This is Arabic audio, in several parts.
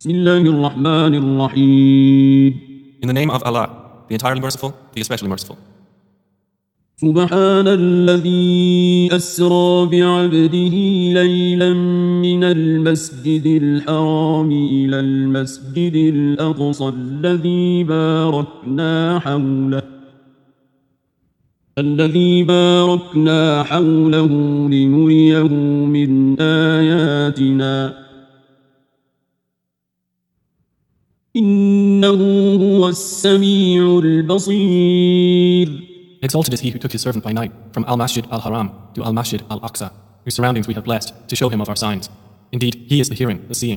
بسم الله الرحمن الرحيم. In the name of Allah, the entirely merciful, the especially merciful. سبحان الذي أسرى بعبده ليلا من المسجد الحرام إلى المسجد الأقصى الذي باركنا حوله لنريه من آياتنا إنه هو السميع البصير. Exalted is he who took his servant by night from Al-Masjid Al-Haram to Al-Masjid Al-Aqsa, whose surroundings we have blessed, to show him of our signs. Indeed, he is the hearing, the seeing.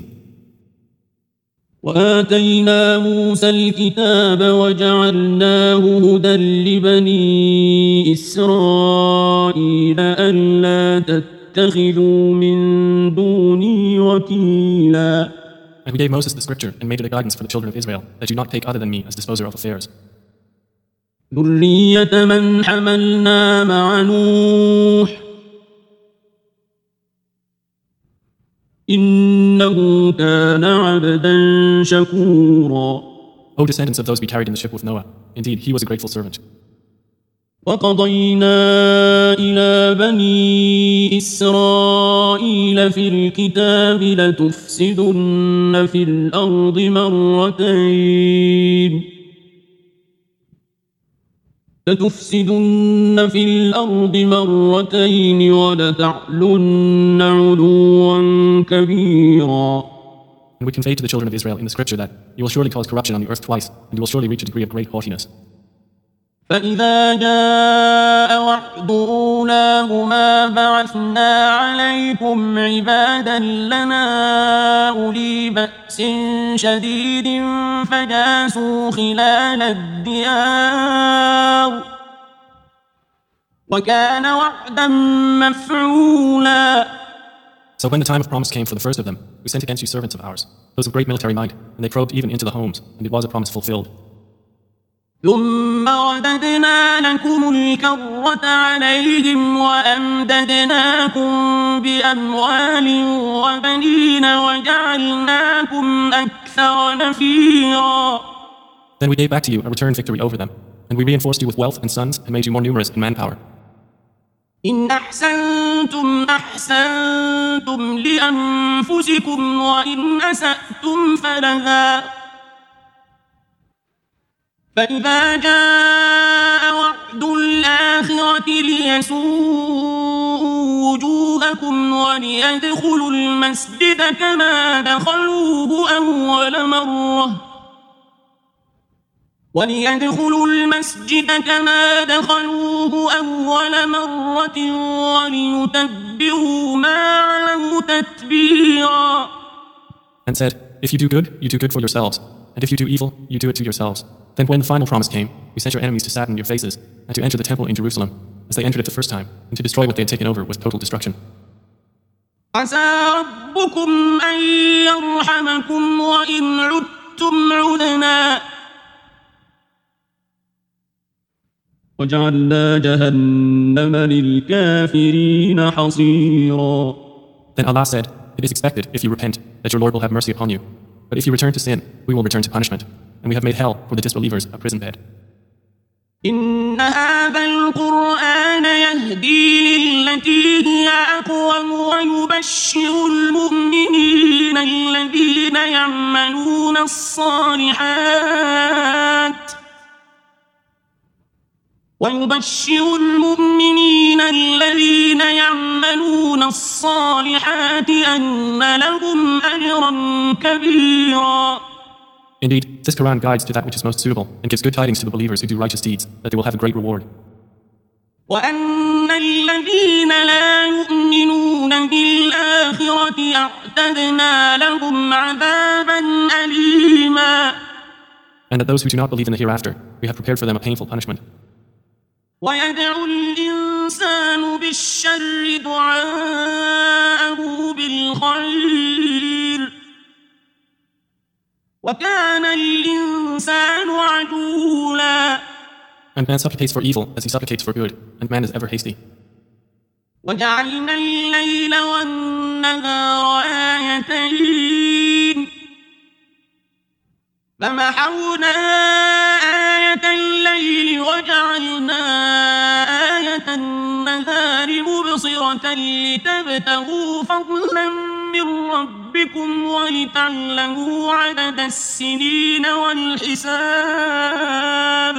وآتينا موسى الكتاب وجعلناه هدى لبني إسرائيل ألا تتخذوا من دوني وكيلا. And we gave Moses the scripture and made it a guidance for the children of Israel, that do not take other than me as disposer of affairs. ذرية من حملنا مع نوح إنه كان عبدا شكورا. O descendants of those we carried in the ship with Noah, indeed he was a grateful servant. وقضينا إلى بني إسرائيل في الكتاب لتفسدن في الأرض مرتين ولتعلن علوا كبيرا. And we conveyed to the children of Israel in the scripture that you will surely cause corruption on the earth twice, and you will surely reach a degree of great haughtiness. فإذا جاء وعد أولاهما بعثنا عليكم عبادا لنا أولي بأس شديد فجاسوا خلال الديار وكان وعدا مفعولا. So when the time of promise came for the first of them, we sent against you servants of ours, those of great military might, and they probed even into the homes, and it was a promise fulfilled. ثم رددنا لكم الكرة عليهم وأمددناكم بأموال وبنين وجعلناكم أكثر نفيرا. Then we gave back to you a return victory over them, and we reinforced you with wealth and sons and made you more numerous in manpower. إن أحسنتم أحسنتم لأنفسكم وإن أسأتم فلها فإذا جاء وعد الآخرة ليسوءوا وجوهكم وليدخلوا المسجد كما دخلوه أول مرة وليتبروا ما علوا تتبيرا. And said, if you do good, you do good for yourselves, and if you do evil, you do it to yourselves. Then when the final promise came, we sent your enemies to sadden your faces, and to enter the temple in Jerusalem, as they entered it the first time, and to destroy what they had taken over with total destruction. عسى ربكم أن يرحمكم وإن عدتم عدنا وجعلنا جهنم للكافرين حصيرا. Then Allah said, it is expected, if you repent, that your Lord will have mercy upon you. But if you return to sin, we will return to punishment. And we have made hell for the disbelievers a prison bed. إن هذا القرآن يهدي للتي هي أقوم ويبشر المؤمنين الذين يعملون الصالحات أن لهم أجرا كبيرا. Indeed, this Quran guides to that which is most suitable and gives good tidings to the believers who do righteous deeds, that they will have a great reward. وأن الذين لا يؤمنون بالآخرة أعتدنا لهم عذابا أليما. And that those who do not believe in the hereafter, we have prepared for them a painful punishment. ويدعو الإنسان بالشر دعاءه بالخير وكان الإنسان عجولا. And man supplicates for evil as he supplicates for good, and man is ever hasty. وجعلنا الليل والنهار آيتين فمحونا آية الليل وجعلنا آية النهار مبصرة لتبتغوا فضلا من ربكم ولتعلموا عدد السنين والحساب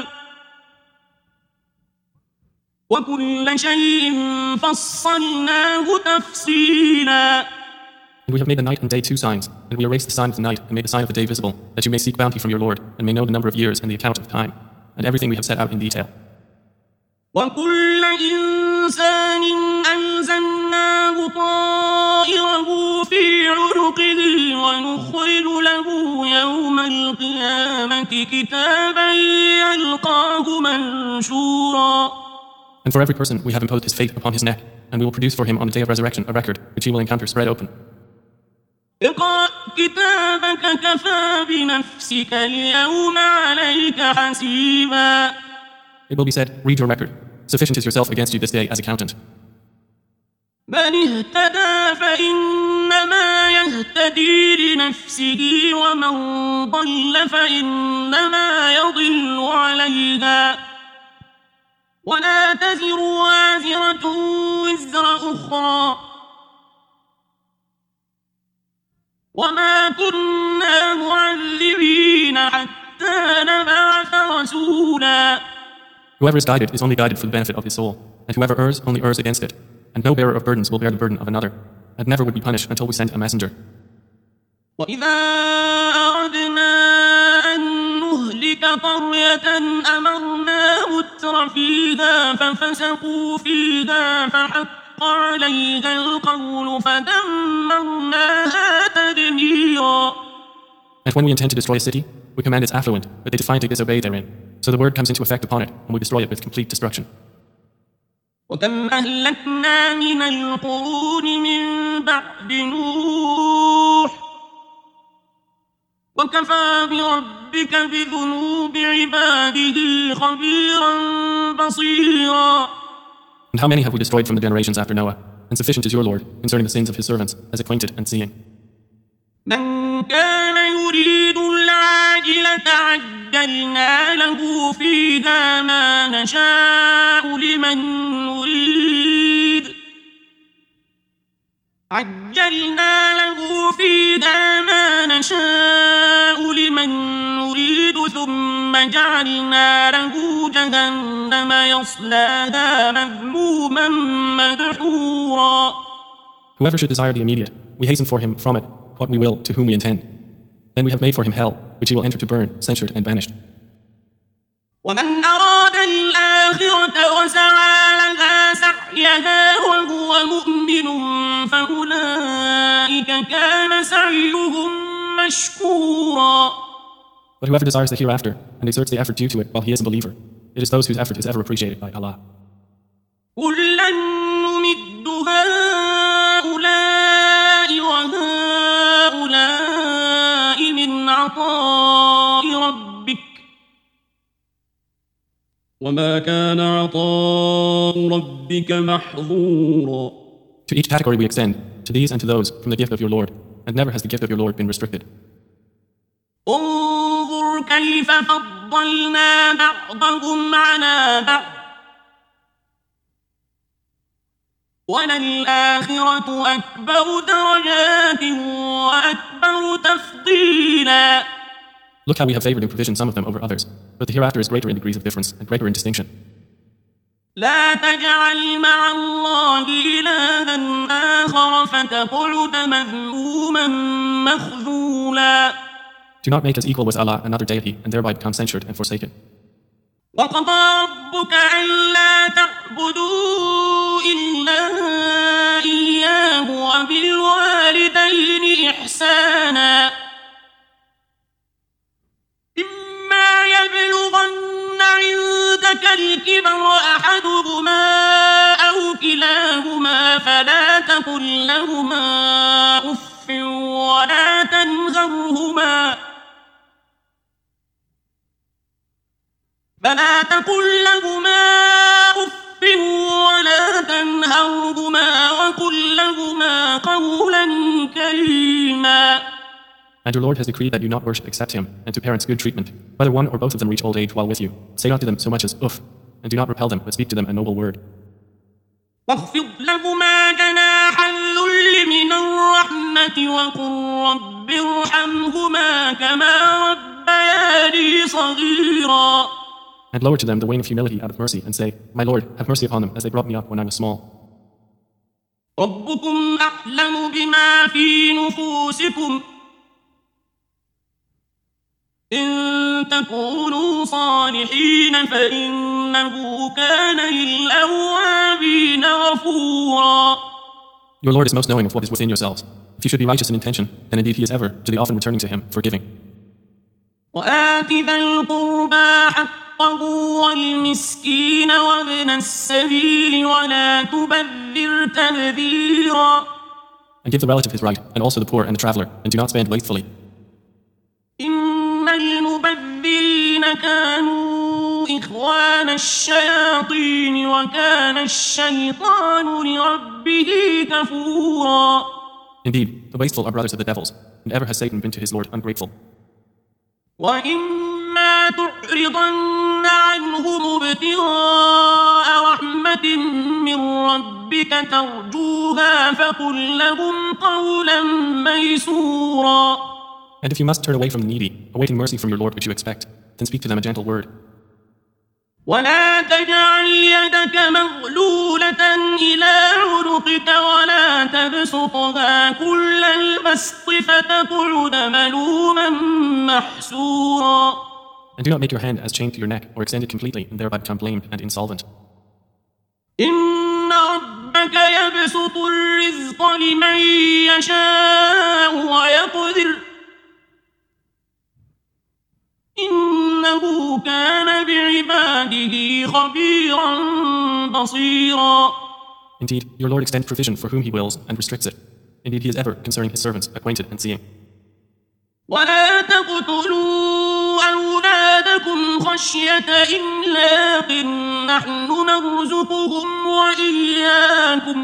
وكل شيء فصلناه تفصيلا. And we have made the night and day 2 signs, and we erased the sign of the night and made the sign of the day visible, that you may seek bounty from your Lord, and may know the number of years and the account of time, and everything we have set out in detail. وكل إنسان ألزمناه طائره في عنقه ونخرج له يوم القيامة كتابا يلقاه منشورا. And for every person we have imposed his fate upon his neck, and we will produce for him on the day of resurrection a record which he will encounter spread open. اقرأ كتابك كفى بنفسك اليوم عليك حسيبا. It will be said, read your record. Sufficient is yourself against you this day as accountant. من اهتدى فإنما يهتدي لنفسه ومن ضل فإنما يضل عليها ولا تزر وازرة وزر أخرى وما كنا معذبين حتى نبعث رسولا. Whoever is guided is only guided for the benefit of his soul, and whoever errs only errs against it. And no bearer of burdens will bear the burden of another, and never would be punished until we send a messenger. وإذا أردنا أن نهلك قرية أمرنا متر فيها ففسقوا فيها فحق عليها القول فدمرناها تدميرا. And when we intend to destroy a city, we command its affluent, but they defiantly disobey therein. So the word comes into effect upon it, and we destroy it with complete destruction. وكم أهلكنا من القرون من بعد نوح وكفى بربك بذنوب عباده خبيرا بصيرا. And how many have we destroyed from the generations after Noah? And sufficient is your Lord concerning the sins of his servants, as acquainted and seeing. من كان يريد العاجلة عجلنا له فيها ما نشاء لمن نريد ثم جعلنا له جهنم يصلاها مذموما مدحورا. Whoever should desire the immediate, we hasten for him from it what we will to whom we intend. Then we have made for him hell, which he will enter to burn, censured and banished. ومن أراد الآخرة وسعى لها سعيها وهو مؤمن فأولئك كان سعيهم مشكورا. But whoever desires the hereafter and exerts the effort due to it while he is a believer, it is those whose effort is ever appreciated by Allah. كُلًّا نُمِدُّ هؤلاء وهؤلاء من عطاء ربك وما كان عطاء ربك محظورا. To each category we extend, to these and to those from the gift of your Lord, and never has the gift of your Lord been restricted. انظر كيف فضلنا بعضهم على بعض وللآخرة أكبر درجات وأكبر تفضيلا. Look how we have favored and provisioned some of them over others, but the hereafter is greater in degrees of difference and greater in distinction. لا تجعل مع الله إلها آخر فتقعد مذموما مخذولا. Do not make as equal with Allah another deity and thereby become censured and forsaken. وقضى ربك ألا تعبدوا إلا إياه وبالوالدين إحسانا إما يبلغن عندك الكبر أحدهما أو كلاهما فلا تقل لهما أف ولا تنهرهما أف ولا تنهرهما وقل لهما قولا كريما. And your Lord has decreed that you not worship except Him, and to parents good treatment, whether one or both of them reach old age while with you. Say not to them so much as uff, and do not repel them, but speak to them a noble word. واخفض لهما جناح الذل من الرحمة وقل رب ارحمهما كما ربياني صغيرا. And lower to them the wing of humility out of mercy, and say, My Lord, have mercy upon them, as they brought me up when I was small. ربكم أعلم بما في نفوسكم إن تكونوا صالحين فإنه كان للأوابين غفورا. Your Lord is most knowing of what is within yourselves. If you should be righteous in intention, then indeed He is ever, to the often returning to Him, forgiving. وآت ذا القربى حقه والمسكين وابن السبيل ولا تبذر تبذيرا. And give the relative his right, and also the poor and the traveler, and do not spend wastefully. إن المبذرين كانوا إخوان الشياطين وكان الشيطان لربه كفورا. Indeed, the wasteful are brothers of the devils, and ever has Satan been to his Lord ungrateful. وإما تعرضن عنهم ابتغاء رحمة من ربك ترجوها فقل لهم قولا ميسورا. And if you must turn away from the needy, awaiting mercy from your Lord which you expect, then speak to them a gentle word. ولا تجعل يدك مغلولة إلى عنقك ولا تبسطها كل البسط فتقعد ملوما محسورا. And do not make your hand as chained to your neck, or extend it completely, and thereby become blamed and insolvent. إن ربك يبسط الرزق لمن يشاء ويقدر إنه كان بعباده خبيرا بصيرا. Indeed, your Lord extends provision for whom He wills and restricts it. Indeed, He is ever, concerning His servants, acquainted and seeing. ولا تقتلوا أولادكم خشية إملاق نحن نرزقهم وإياكم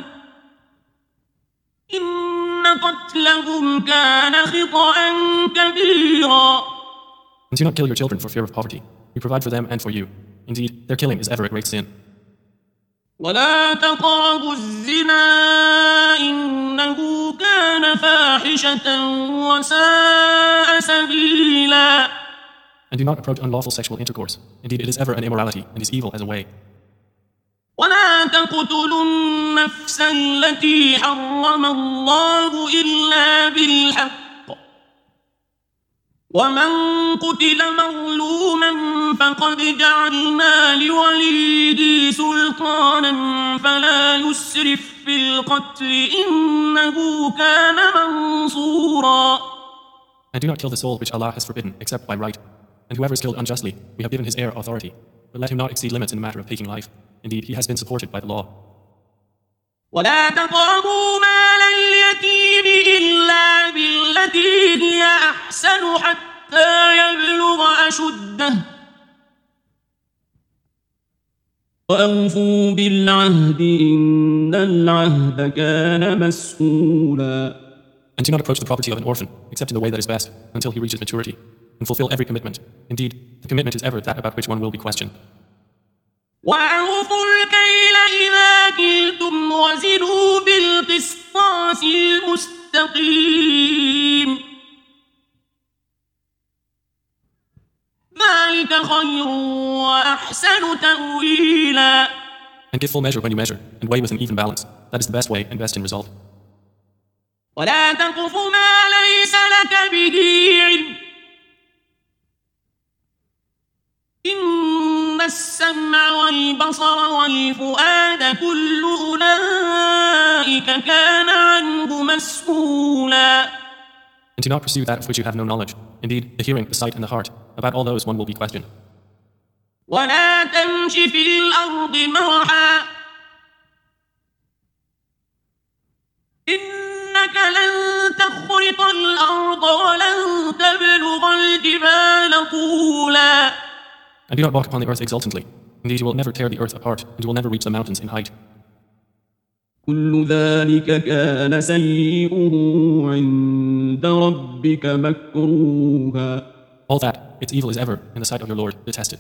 إن قتلهم كان خطأ كبيرا. And do not kill your children for fear of poverty. We provide for them and for you. Indeed, their killing is ever a great sin. ولا تقربوا الزنا إنه كان فاحشة وساء سبيلا. And do not approach unlawful sexual intercourse. Indeed, it is ever an immorality and is evil as a way. ولا تقتلوا النفس التي حرم الله إلا بالحق ومن قتل مظلوما فقد جعلنا لوليه سلطانا فلا يسرف في القتل إنه كان منصورا. And do not kill the soul which Allah has forbidden except by right. And whoever is killed unjustly, we have given his heir authority. But let him not exceed limits in the matter of taking life. Indeed, he has been supported by the law. ولا تقربوا مال اليتيم إلا بالتي هي أحسن حتى يبلغ أشده وأوفوا بالعهد إن العهد كان مسؤولا. And do not approach the property of an orphan except in the way that is best until he reaches maturity, and fulfill every commitment. Indeed, the commitment is ever that about which one will be questioned. وأوفوا الكيل إذا كلتم وزنوا بالقسطاس المستقيم ذلك خير وأحسن تأويلا. And give full measure when you measure, and weigh with an even balance. That is the best way and best in result. ولا تقف ما ليس لك به علم إن السمع والبصر والفؤاد كل أولئك كان عنه مسؤولا. And do not pursue that of which you have no knowledge. Indeed, the hearing, the sight, and the heart, about all those one will be questioned. ولا تمش في الأرض مرحا إنك لن تخرق الأرض ولن تبلغ الجبال طولا. And do not walk upon the earth exultantly. Indeed, you will never tear the earth apart, and you will never reach the mountains in height. كل ذلك كان سيئه عند ربك مكروها. All that, its evil is ever, in the sight of your Lord, detested.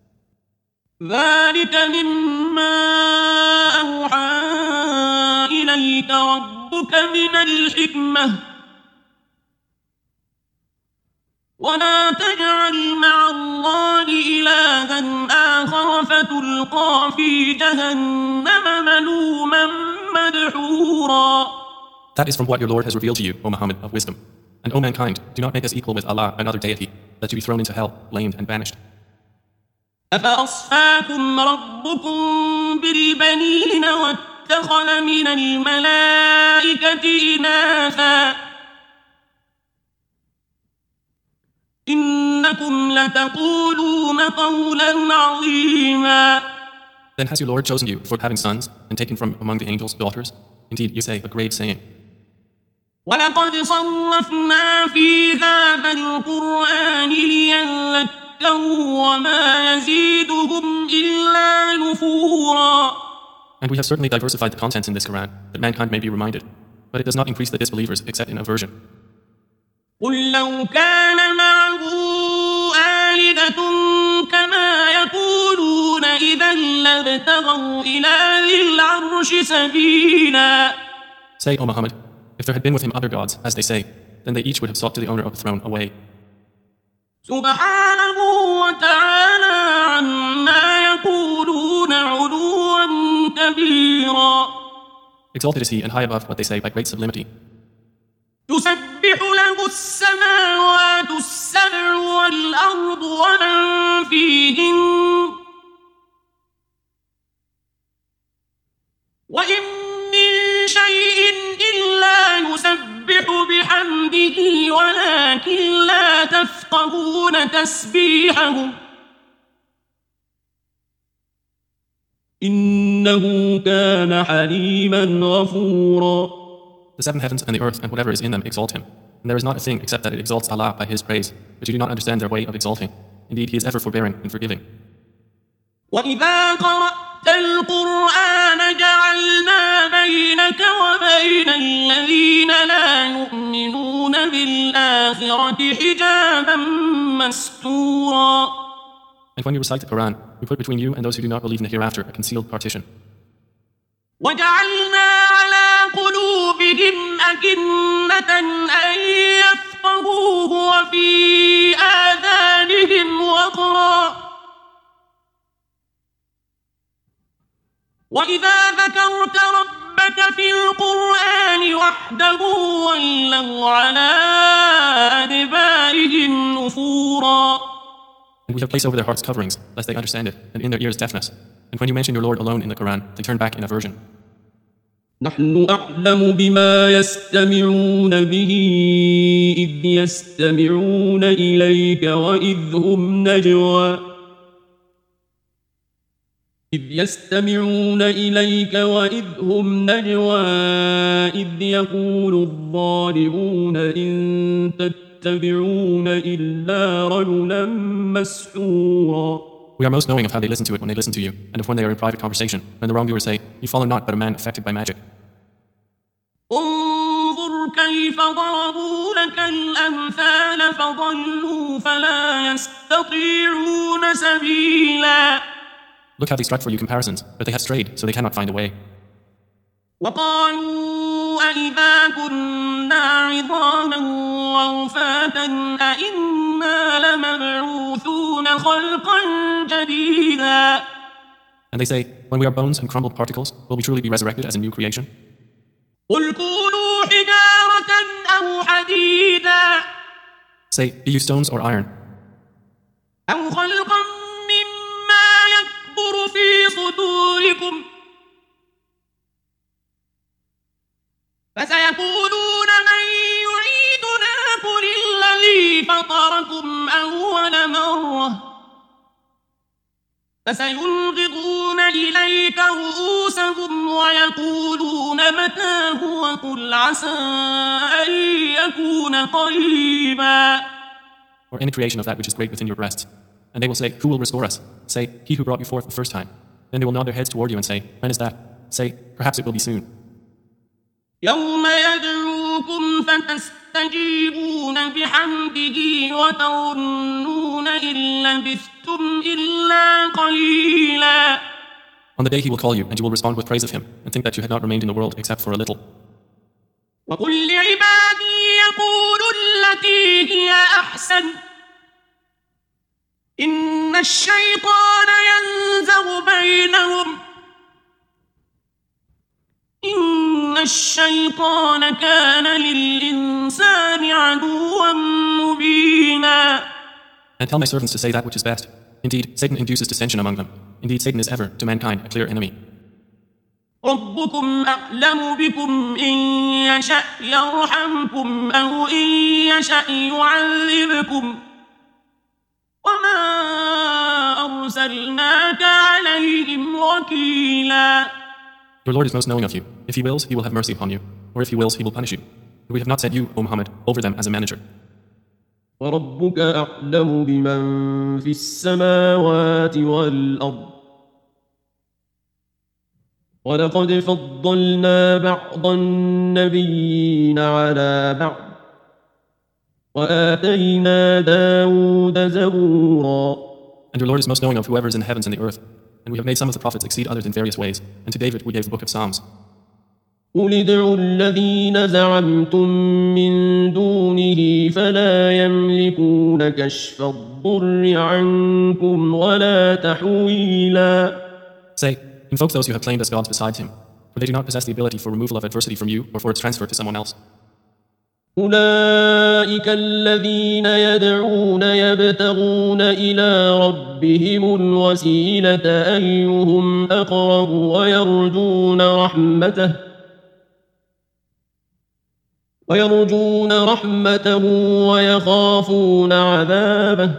ذلك مما أوحى إليك ربك من الحكمة ولا تجعل مع الله إلها آخر فتلقى في جهنم ملوما مدحورا. That is from what your Lord has revealed to you, O Muhammad, of wisdom. And O mankind, do not make us equal with Allah, another deity, that you be thrown into hell, blamed and banished. أفأصفاكم ربكم بالبنين واتخذ من الملائكة إناثا إنكم لتقولون قولا عظيما. Then has your Lord chosen you for having sons and taken from among the angels daughters? Indeed, you say a grave saying. ولقد صرفنا في هذا القرآن ليذكروا وما يزيدهم إلا نفورا. And we have certainly diversified the contents in this Quran, that mankind may be reminded, but it does not increase the disbelievers except in aversion. قل لو كان معه آلهة كما يقولون إذا لابتغوا إلى ذي العرش سبيلا. Say, O Muhammad, if there had been with him other gods, as they say, then they each would have sought to the owner of the throne a way. سبحانه وتعالى عما يقولون علوا كبيرا. Exalted is he and high above what they say by great sublimity. تسبح له السماوات السبع والأرض ومن فيهن وإن من شيء إلا يسبح بحمده ولكن لا تفقهون تسبيحهم إنه كان حليما غفورا. The seven heavens and the earth and whatever is in them exalt him. And there is not a thing except that it exalts Allah by his praise, but you do not understand their way of exalting. Indeed, he is ever forbearing and forgiving. وَإِذَا قَرَأْتَ الْقُرْآنَ جَعَلْنَا بَيْنَكَ وَبَيْنَ الَّذِينَ لَا يُؤْمِنُونَ بِالْآخِرَةِ حِجَابًا مَسْتُورًا. And when you recite the Quran, we put between you and those who do not believe in the hereafter a concealed partition. وَجَعَلْنَا عَلَى قُلُوبِهِمْ أَكِنَّةً أَن يَفْقَهُوهُ وَفِي آذَانِهِمْ وَقْرًا وَإِذَا ذَكَرْتَ رَبَّكَ فِي الْقُرْآنِ وَحْدَهُ وَلَّوْا عَلَى أَدْبَارِهِمْ نُفُورًا. And we have placed over their hearts coverings, lest they understand it, and in their ears deafness. And when you mention your Lord alone in the Quran, they turn back in aversion. نحن أعلم بما يستمعون به إذ يستمعون إليك وإذ هم نجوى إذ يقول الظالمون إن تتبعون إلا رجلا مسحورا. We are most knowing of how they listen to it when they listen to you, and of when they are in private conversation, when the wrongdoers say, you follow not but a man affected by magic. انظر كيف ضربوا لك الأمثال فضلوا فلا يستطيعون سبيلا. Look how they strike for you comparisons, but they have strayed, so they cannot find a way. وقالوا أإذا كنا عظاما ورفاتا أإنا لمبعوثون خلقا جديدا. And they say, when we are bones and crumbled particles, will we truly be resurrected as a new creation? قل كونوا حجارة أو حديدا. Say, be you stones or iron. أو خلقا مما يكبر في صدوركم فسيقولون من يعيدنا قل الذي فطركم أول مرة فسينغضون إليك رؤوسهم ويقولون متى هو قل عسى أن يكون قريبا. Or any creation of that which is great within your breasts. And they will say, who will restore us? Say, he who brought you forth the first time. Then they will nod their heads toward you and say, when is that? Say, perhaps it will be soon. يوم يدعوكم فتستجيبون بحمده وتظنون إن لبثتم إلا قليلا. On the day he will call you, and you will respond with praise of him, and think that you had not remained in the world except for a little. وقل لعبادي يقولوا التي هي أحسن إن الشيطان ينزغ بينهم إن الشيطان كان للإنسان عدوا مبينا. And tell my servants to say that which is best. Indeed, Satan induces dissension among them. Indeed, Satan is ever, to mankind, a clear enemy. ربكم أعلم بكم إن يشأ يرحمكم أو إن يشأ يعذبكم وما أرسلناك عليهم وكيلا. Your Lord is most knowing of you. If he wills, he will have mercy upon you. Or if he wills, he will punish you. But we have not set you, O Muhammad, over them as a manager. وربك أعلم بمن في السماوات والأرض ولقد فضلنا بعض النبيين على بعض وآتينا داود زبورا. And your Lord is most knowing of whoever is in the heavens and the earth. And we have made some of the prophets exceed others in various ways. And to David we gave the book of Psalms. قل ادعوا الذين زعمتم من دونه فلا يملكون كشف الضر عنكم ولا تحويلا. Say, invoke those you have claimed as gods besides him, for they do not possess the ability for removal of adversity from you or for its transfer to someone else. أولئك الذين يدعون يبتغون إلى ربهم الوسيلة أيهم أقرب ويرجون رحمته ويخافون عذابه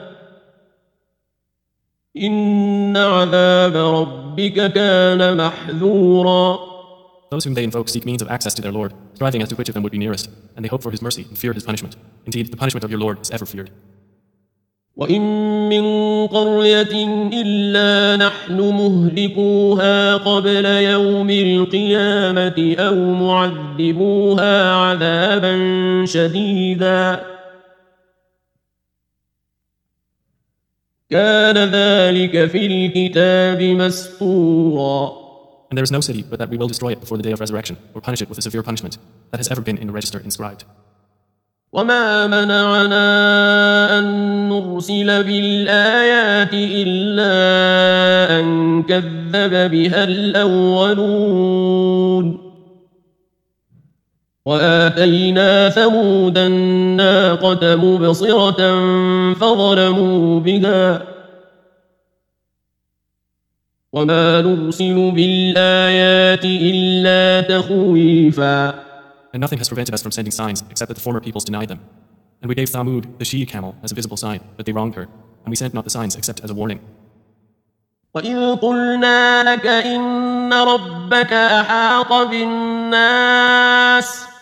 إن عذاب ربك كان محذورا. Those whom they invoke seek means of access to their Lord, striving as to which of them would be nearest, and they hope for his mercy and fear his punishment. Indeed, the punishment of your Lord is ever feared. وإن من قرية إلا نحن مهلكوها قبل يوم القيامة أو معذبوها عذابا شديدا كان ذلك في الكتاب مسطورا. And there is no city but that we will destroy it before the day of resurrection, or punish it with a severe punishment that has ever been in a register inscribed. وما منعنا أن نرسل بالآيات إلا أن كذب بها الأولون وآتينا ثمود الناقة مبصرة فظلموا بها وما نرسل بالآيات إلا تخويفا. And nothing has prevented us from sending signs except that the former peoples denied them. And we gave Thamud, the she-camel, as a visible sign, but they wronged her. And we sent not the signs except as a warning. وَإِذْ قُلْنَا لَكَ إِنَّ رَبَّكَ أَحَاطَ بِالنَّاسِ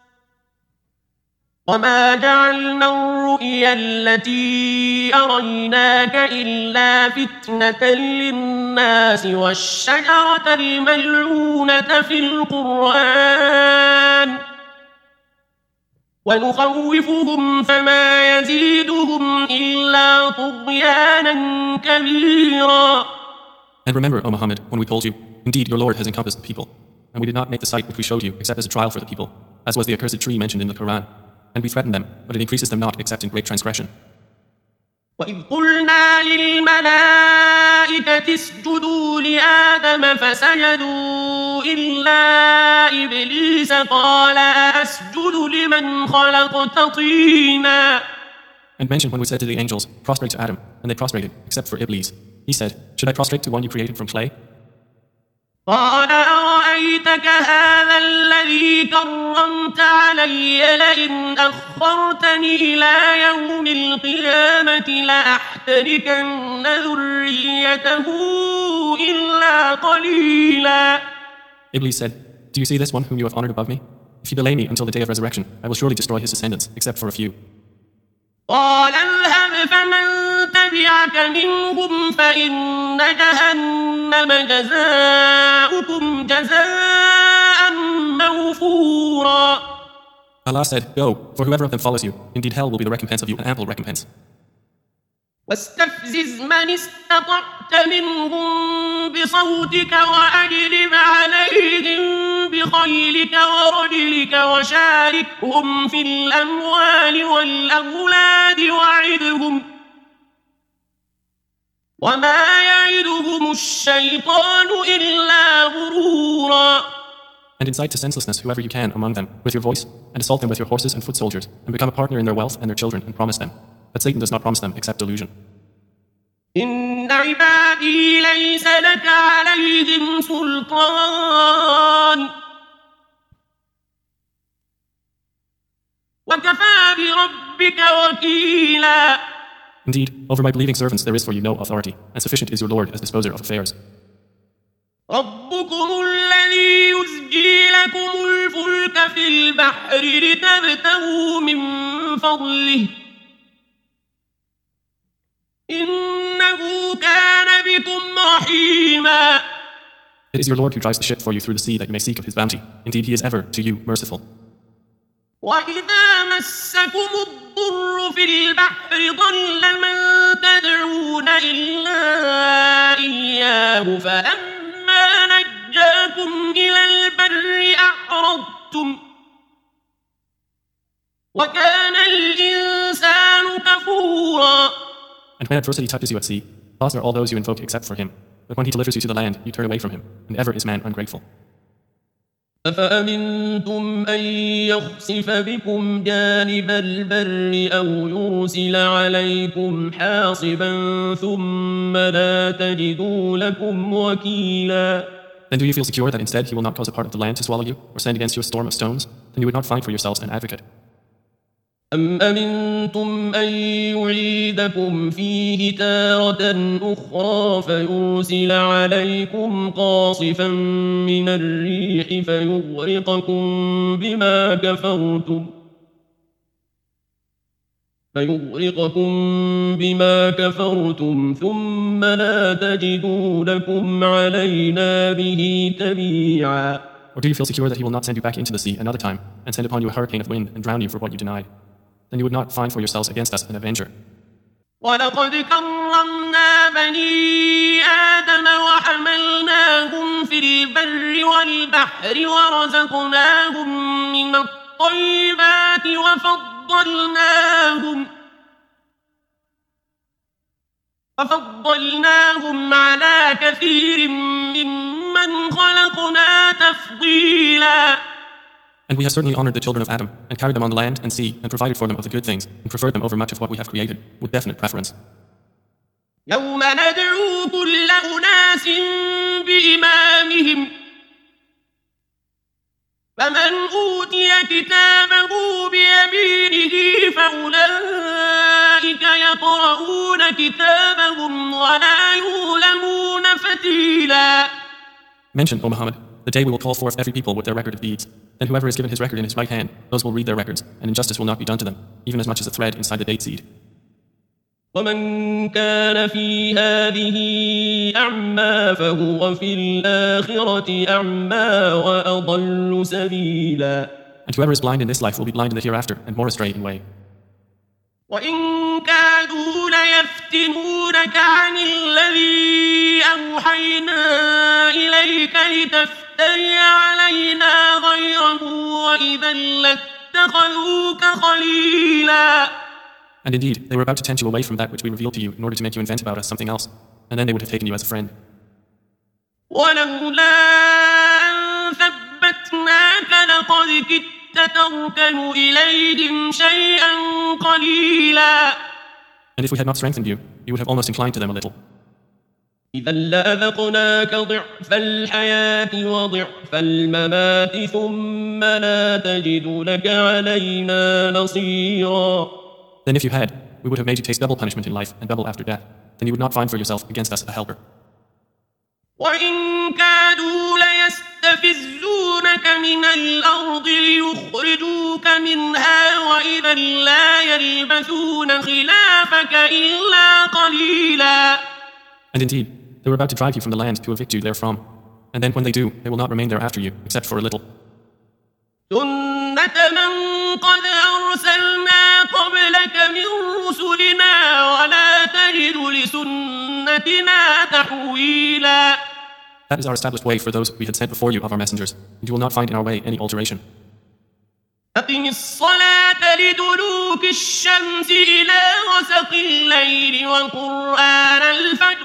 وَمَا جَعَلْنَا الرُّؤْيَا الَّتِي أَرَيْنَاكَ إِلَّا فِتْنَةً لِلنَّاسِ وَالشَّجَرَةَ الْمَلْعُونَةَ في القرآن ونخوفهم فما يزيدهم إلا طغيانا كبيرا. And remember, O Muhammad, when we told you, indeed your Lord has encompassed the people, and we did not make the sight which we showed you except as a trial for the people, as was the accursed tree mentioned in the Quran. And we threaten them, but it increases them not except in great transgression. وَإِذْ قُلْنَا لِلْمَلَائِكَةِ اسْجُدُوا لِآدَمَ فَسَجَدُوا إِلَّا إِبْلِيسَ قَالَ أَسْجُدُ لِمَنْ خَلَقْتَ طِينًا. And mention when we said to the angels, prostrate to Adam, and they prostrated, except for Iblis. He said, should I prostrate to one you created from clay? قال أرأيتك هذا الذي كرمت علي لئن أخرتني إلى يوم القيامة لأحتركن ذريته إلا قليلا. Iblis said, do you see this one whom you have honored above me? If you delay me until the day of resurrection, I will surely destroy his descendants, except for a few. قال اذهب فمن تبعك منهم فإن جهنم جزاؤكم جزاء موفورا. كفورا. Allah said, Go, for whoever of them follows you, indeed hell will be the recompense of you, an ample recompense. واستفزز من استطعت منهم بصوتك وأجلب عليهم بخيلك ورجلك وشاركهم في الأموال والأولاد وعدهم وما يعدهم الشيطان إلا غرورا. And incite to senselessness whoever you can among them with your voice, and assault them with your horses and foot soldiers, and become a partner in their wealth and their children, and promise them. But Satan does not promise them except delusion. إن عبادي ليس لك عليهم سلطان وكفى بربك وكيلا. Indeed, over my believing servants there is for you no authority, and sufficient is your Lord as disposer of affairs. ربكم الذي يزجي لكم الفلك في البحر لتبتغوا من فضله إنه كان بكم رحيما. It is your Lord who drives the ship for you through the sea that you may seek of his bounty. Indeed, he is ever to you merciful. وإذا مسكم الضر في البحر ضل من تدعون إلا إياه فلما نجاكم إلى البر أعرضتم وكان الإنسان كفورا. And when adversity touches you at sea, lost are all those you invoke except for him. But when he delivers you to the land, you turn away from him, and ever is man ungrateful. أفأمنتم أن يخسف بكم جانب البر أو يرسل عليكم حاصبا ثم لا تجدوا لكم وكيلا. Then do you feel secure that instead he will not cause a part of the land to swallow you, or send against you a storm of stones? Then you would not find for yourselves an advocate. أم أمنتم أن يعيدكم فيه تارة أخرى فيرسل عليكم قاصفا من الريح فيغرقكم بما كفرتم ثم لا تجدوا لكم علينا به تبيعا. Or do you feel secure that he will not send you back into the sea another time, and send upon you a hurricane of wind and drown you for what you denied? Then you would not find for yourselves against us an avenger. ولقد كرمنا بني آدم وحملناهم في البر والبحر ورزقناهم من الطيبات وفضلناهم على كثير ممن خلقنا تفضيلا. And we have certainly honored the children of Adam, and carried them on the land and sea, and provided for them of the good things, and preferred them over much of what we have created, with definite preference. يوم ندعو كل أناس بإمامهم فمن أوتي كتابه بيمينه فأولئك يقرؤون كتابهم ولا يظلمون فتيلا. Mention, O Muhammad, the day we will call forth every people with their record of deeds. Then whoever is given his record in his right hand, those will read their records, and injustice will not be done to them, even as much as a thread inside the date seed. ومن كان في هذه أعمى فهو في الآخرة أعمى وأضل سبيلا. And whoever is blind in this life will be blind in the hereafter, and more astray in way. وإن كادوا ليفتنونك عن الذي أوحينا إليك لتفتري علينا غيره وإذا لاتخذوك خليلا. And indeed, they were about to tempt you away from that which we revealed to you in order to make you invent about us something else, and then they would have taken you as a friend. ولولا أن ثبتناك لقد كدت تركن إليهم شيئا قليلا. And if we had not strengthened you, you would have almost inclined to them a little. إذا لأذقناك ضعف الحياة وضعف الممات ثم لا تجد لك علينا نصيرا. Then if you had, we would have made you taste double punishment in life and double after death. Then you would not find for yourself against us a helper. وإن كادوا ليستفزونك من الأرض ليخرجوك منها وإذا لا يلبثون خلافك إلا قليلا. And indeed, they were about to drive you from the land to evict you therefrom. And then when they do, they will not remain there after you, except for a little. سنة من قد أرسلنا قبلك من رسلنا ولا تجد لسنتنا تحويلا. That is our established way for those we had sent before you of our messengers, and you will not find in our way any alteration. أقم الصلاة لدلوك الشمس إلى غسق الليل وقرآن الفجر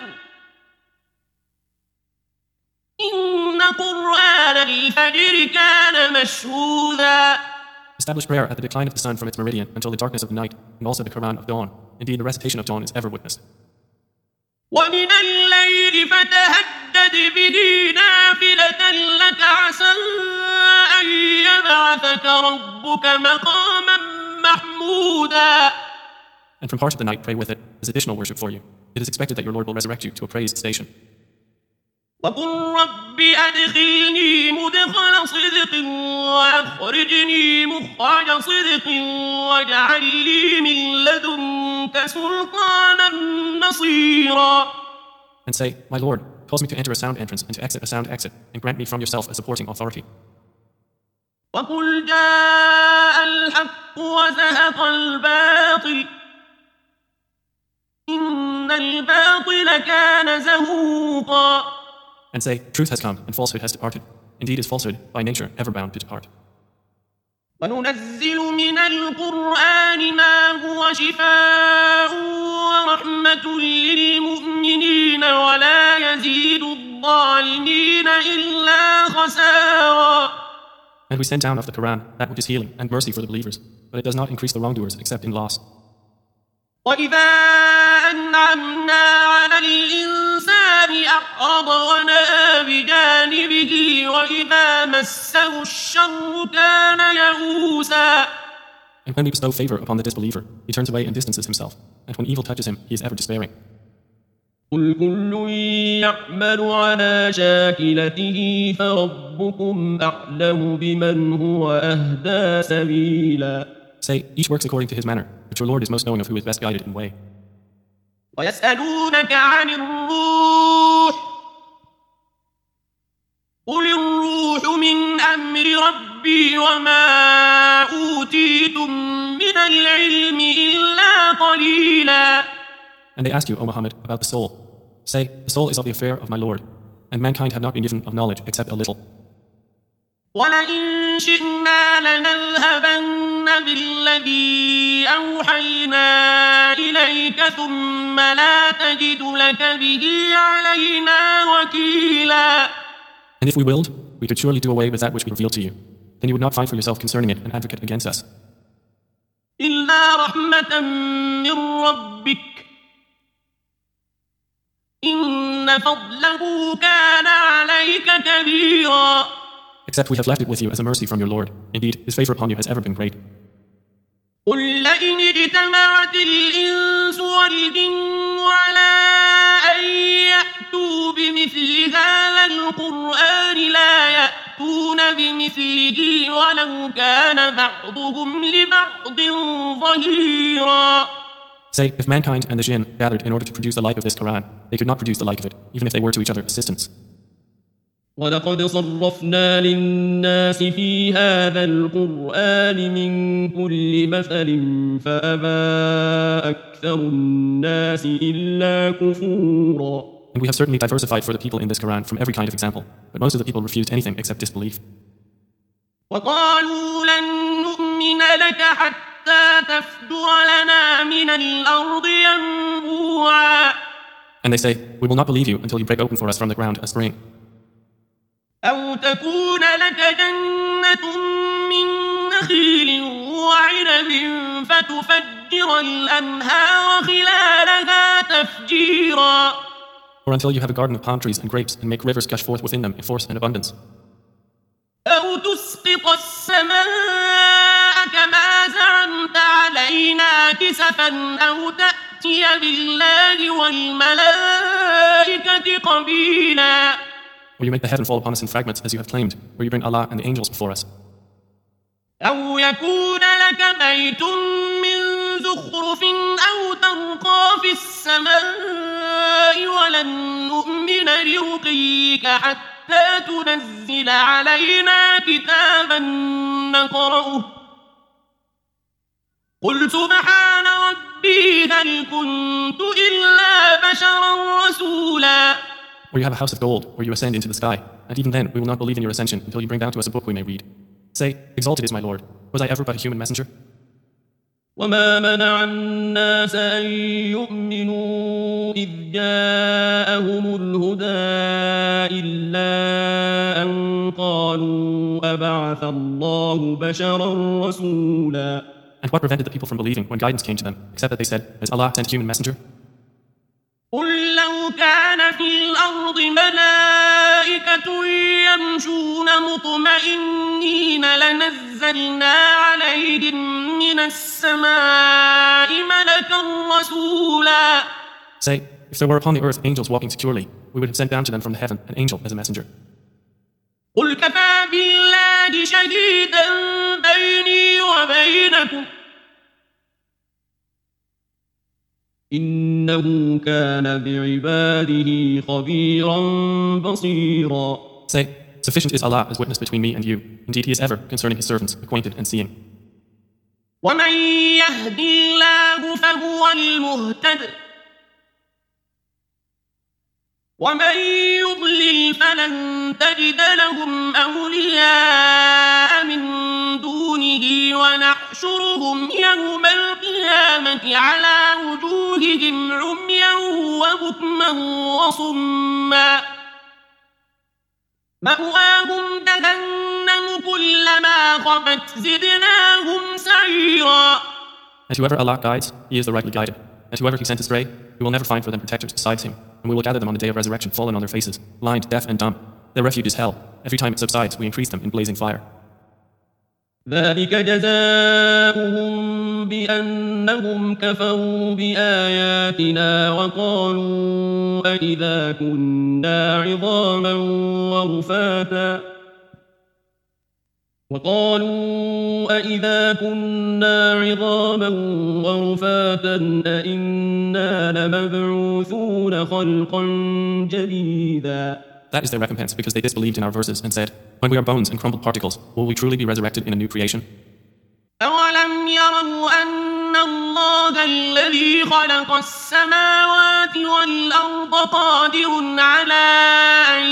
إن قرآن الفجر كان مشهودا. Establish prayer at the decline of the sun from its meridian until the darkness of the night, and also the Quran of dawn. Indeed, the recitation of dawn is ever witnessed. ومن الليل فتهجد به نافلة لك عسى أن يبعثك ربك مقاما محمودا. And from part of the night pray with it as additional worship for you. It is expected that your Lord will resurrect you to a praised station. وقل رب أدخلني مدخل صدق وأخرجني مخرج صدق واجعل لي من لدنك سلطانا نصيرا. And say, My Lord, cause me to enter a sound entrance and to exit a sound exit, and grant me from yourself a supporting authority. وقل جاء الحق وزهق الباطل إن الباطل كان زهوقا. And say, Truth has come and falsehood has departed. Indeed is falsehood by nature ever bound to depart. وننزل من القرآن ما هو شفاء ورحمة للمؤمنين ولا يزيد الظالمين إلا خسارا. And we send down of the Quran that which is healing and mercy for the believers, but it does not increase the wrongdoers except in loss. وإذا أنعمنا على الإنسان أعرض ونأى بجانبه وإذا مسه الشر كان يئوسا. And when we bestow favor upon the disbeliever, he turns away and distances himself, and when evil touches him, he is ever despairing. قل كل يعمل على شاكلته فربكم أعلم بمن هو أهدى سبيلا. Say, each works according to his manner, but your Lord is most knowing of who is best guided in way. ويسألونك عن الروح قل الروح من أمر ربي وما أوتيتم من العلم إلا قليلا. And they ask you, O Muhammad, about the soul. Say, the soul is of the affair of my Lord, and mankind have not been given of knowledge except a little. ولئن شئنا لنذهبن بالذي أوحينا إليك ثم لا تجد لك به علينا وكيلا. And if we willed, we could surely do away with that which we revealed to you. Then you would not find for yourself concerning it an advocate against us. إلا رحمة من ربك إن فضله كان عليك كبيرا. Except we have left it with you as a mercy from your Lord. Indeed, his favor upon you has ever been great. قل لئن اجتمعت الإنس والجن على أن يأتوا بمثل هذا القرآن لا يأتون بمثله ولو كان بعضهم لبعض ظهيرا. Say, if mankind and the jinn gathered in order to produce the like of this Quran, they could not produce the like of it, even if they were to each other assistants. ولقد صرفنا للناس في هذا القرآن من كل مثل فأبى أكثر الناس إلا كفورا. And we have certainly diversified for the people in this Quran from every kind of example, but most of the people refused anything except disbelief. وقالوا لن نؤمن لك حتى تفجر لنا من الأرض ينبوعا. And they say, we will not believe you until you break open for us from the ground a spring. أو تكون لك جنة من نخيل وعنب فتفجر الأنهار خلالها تفجيرا. Or until you have a garden of palm trees and grapes and make rivers gush forth within them in force and abundance. أو تسقط السماء كما زعمت علينا كسفا أو تأتي بالله والملائكة قبيلا. Or you make the heaven fall upon us in fragments as you have claimed, or you bring Allah and the angels before us. أو يكون لك بيت من زخرف أو ترقى في السماء ولن نؤمن لرقيك حتى حتى تنزل علينا كتابا نقرأه قل سبحان ربي هل كنت إلا بشرا رسولا. Or you have a house of gold where you ascend into the sky, and even then we will not believe in your ascension until you bring down to us a book we may read. Say, exalted is my Lord, was I ever but a human messenger? وما منع الناس أن يؤمنوا إذ جاءهم الهدى إلا أن قالوا أبعث الله بشرا رسولا. And what prevented the people from believing when guidance came to them, except that they said, has Allah sent a human messenger? قل لو كان في الأرض ملائكة يمشون مطمئنين لنزلنا عليهم من السماء ملكا رسولا. Say, if there were upon the earth angels walking securely, we would have sent down to them from the heaven an angel as a messenger. قل كفى بالله شهيدا بيني وبينكم إنه كان بعباده خبيرا بصيرا. Say, sufficient is Allah as witness between me and you. Indeed, He is ever, concerning His servants, acquainted and seeing. ومن يهد الله فهو المهتد ومن يضلل فلن تجد لهم أولياء من دونه ونحشرهم يوم القيامة على وجوههم عميا وبكما وصما مأواهم جهنم كلما خبت زدناهم سعيرا. And whoever Allah guides, He is the rightly guided. And whoever He sent astray, He will never find for them protectors besides Him. And we will gather them on the day of resurrection fallen on their faces, blind, deaf and dumb. Their refuge is hell. Every time it subsides, we increase them in blazing fire. ذلك جزاؤهم بأنهم كفروا بآياتنا وقالوا أإذا كنا عظاما ورفاتا أإنا لمبعوثون خلقا جديدا. That is their recompense because they disbelieved in our verses and said, when we are bones and crumbled particles, will we truly be resurrected in a new creation? أولم يروا أن الله الذي خلق السماوات والأرض قادر على أن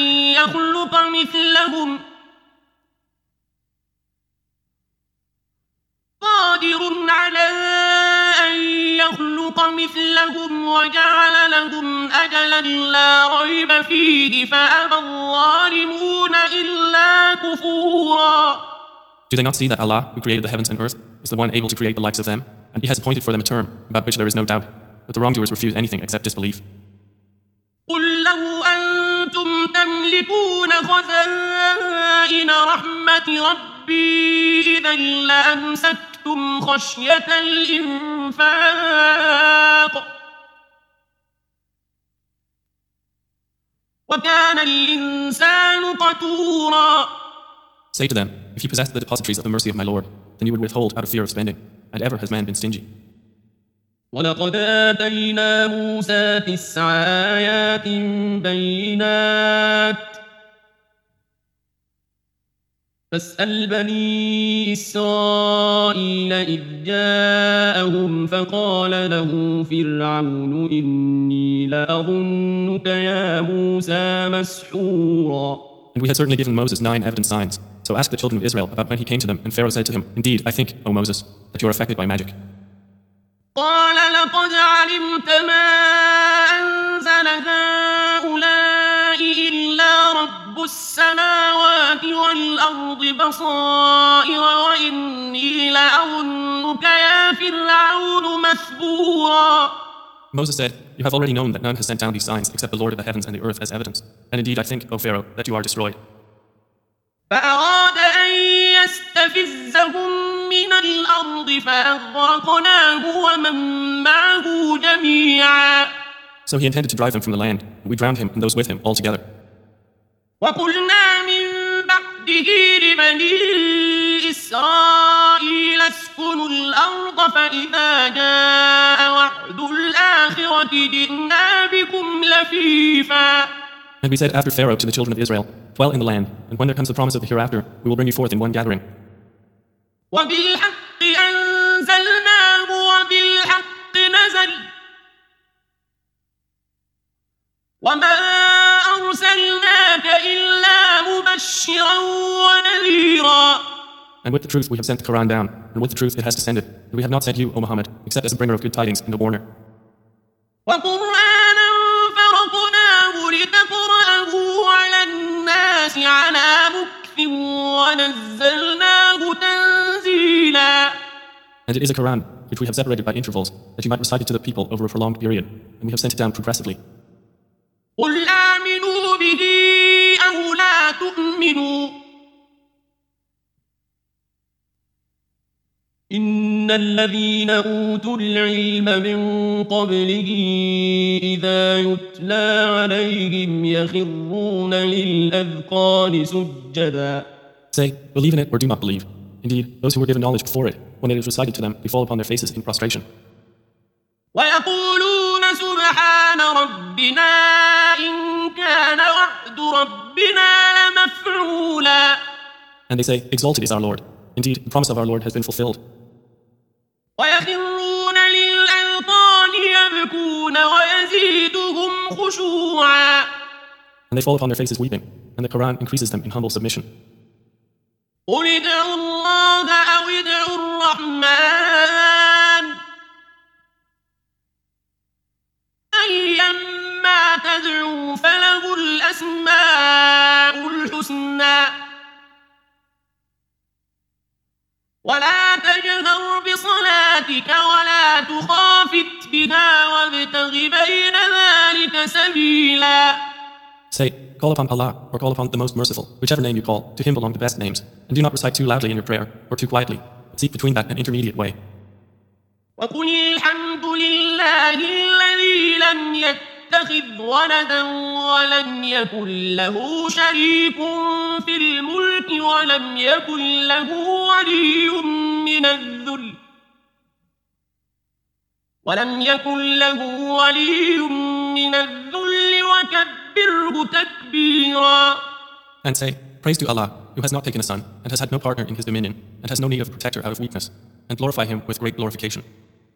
يخلق مثلهم وجعل لهم أجلا لا ريب فيه فأبى الظالمون إلا كفورا. Do they not see that Allah, who created the heavens and earth, is the one able to create the likes of them, and He has appointed for them a term about which there is no doubt, but the wrongdoers refuse anything except disbelief? قل لو أنتم تملكون خزائن رحمة ربي إذا لأمسكتم خشية الإنفاق وكان الإنسان قتورا. Say to them, if you possessed the depositories of the mercy of my Lord, then you would withhold out of fear of spending, and ever has man been stingy. ولقد آتينا موسى 9 آيات بينات فاسأل بني إسرائيل إذ جاءهم فقال له فرعون إني لأظنك يا موسى مسحورا. And we had certainly given Moses 9 evident signs. So ask the children of Israel about when he came to them, and Pharaoh said to him, Indeed, I think, O Moses, that you are affected by magic. قال لقد علمت ما أنزل هؤلاء إلا رب السماوات والأرض بصائر وإني لأظنك يا فرعون مثبورا. Moses said, You have already known that none has sent down these signs except the Lord of the heavens and the earth as evidence. And indeed, I think, O Pharaoh, that you are destroyed. فأراد أن يستفزهم من الأرض فأغرقناه ومن معه جميعا. So he intended to drive them from the land, and we drowned him and those with him all together. وقلنا من بعده لبني إسرائيل اسكنوا الأرض فإذا جاء وعد الآخرة جئنا بكم لفيفا. And we said after Pharaoh to the children of Israel, dwell in the land, and when there comes the promise of the hereafter, we will bring you forth in one gathering. وبالحق أنزلناه وبالحق نزل وما أرسلناك إلا مبشرا ونذيرا. And with the truth we have sent the Quran down, and with the truth it has descended, and we have not sent you, O Muhammad, except as a bringer of good tidings and a warner. وقرآنا فرقناه لتقرأه على الناس على مكث ونزلناه تنزيلا. And it is a Quran, which we have separated by intervals, that you might recite it to the people over a prolonged period, and we have sent it down progressively. قل آمنوا به أو لا تؤمنوا إن الذين أوتوا العلم من قبله إذا يتلى عليهم يخرون للأذقان سجدا. Say, believe in it or do not believe. Indeed, those who were given knowledge before it, when it is recited to them, they fall upon their faces in prostration. ويقولون سبحان ربنا إن كان وعد ربنا لمفعولا. And they say, exalted is our Lord. Indeed, the promise of our Lord has been fulfilled. ويخرون للأذقان يبكون ويزيدهم خشوعا. And they fall upon their faces weeping, and the Quran increases them in humble submission. قل ادعوا الله أو ادعوا الرحمن أيما تدعوا فله الأسماء الحسنى ولا تجهر بصلاتك ولا تخافت بها وابتغ بين ذلك سبيلا. Say, call upon Allah or call upon the Most Merciful, whichever name you call, to Him belong the best names, and do not recite too loudly in your prayer or too quietly, but seek between that an intermediate way. وقل الحمد لله الذي لم يتخذ ولدا ولم يكن له شريك في الملك ولم يكن له ولي من الذل وكبره تكبيرا. And say, praise to Allah, who has not taken a son, and has had no partner in his dominion, and has no need of a protector out of weakness, and glorify Him with great glorification.